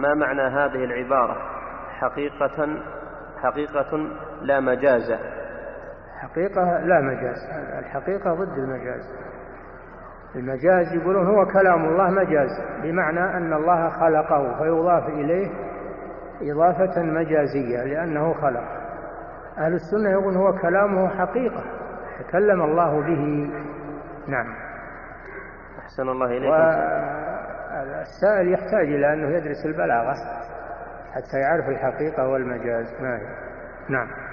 ما معنى هذه العبارة حقيقة لا مجاز؟ حقيقة لا مجاز، الحقيقة ضد المجاز. المجاز يقولون هو كلام الله مجاز، بمعنى أن الله خلقه فيضاف إليه إضافة مجازية لأنه خلق. أهل السنة يقولون هو كلامه حقيقة، تكلم الله به. نعم. أحسن الله إليكم. والسائل يحتاج إلى أنه يدرس البلاغة حتى يعرف الحقيقة والمجاز ما هي. نعم.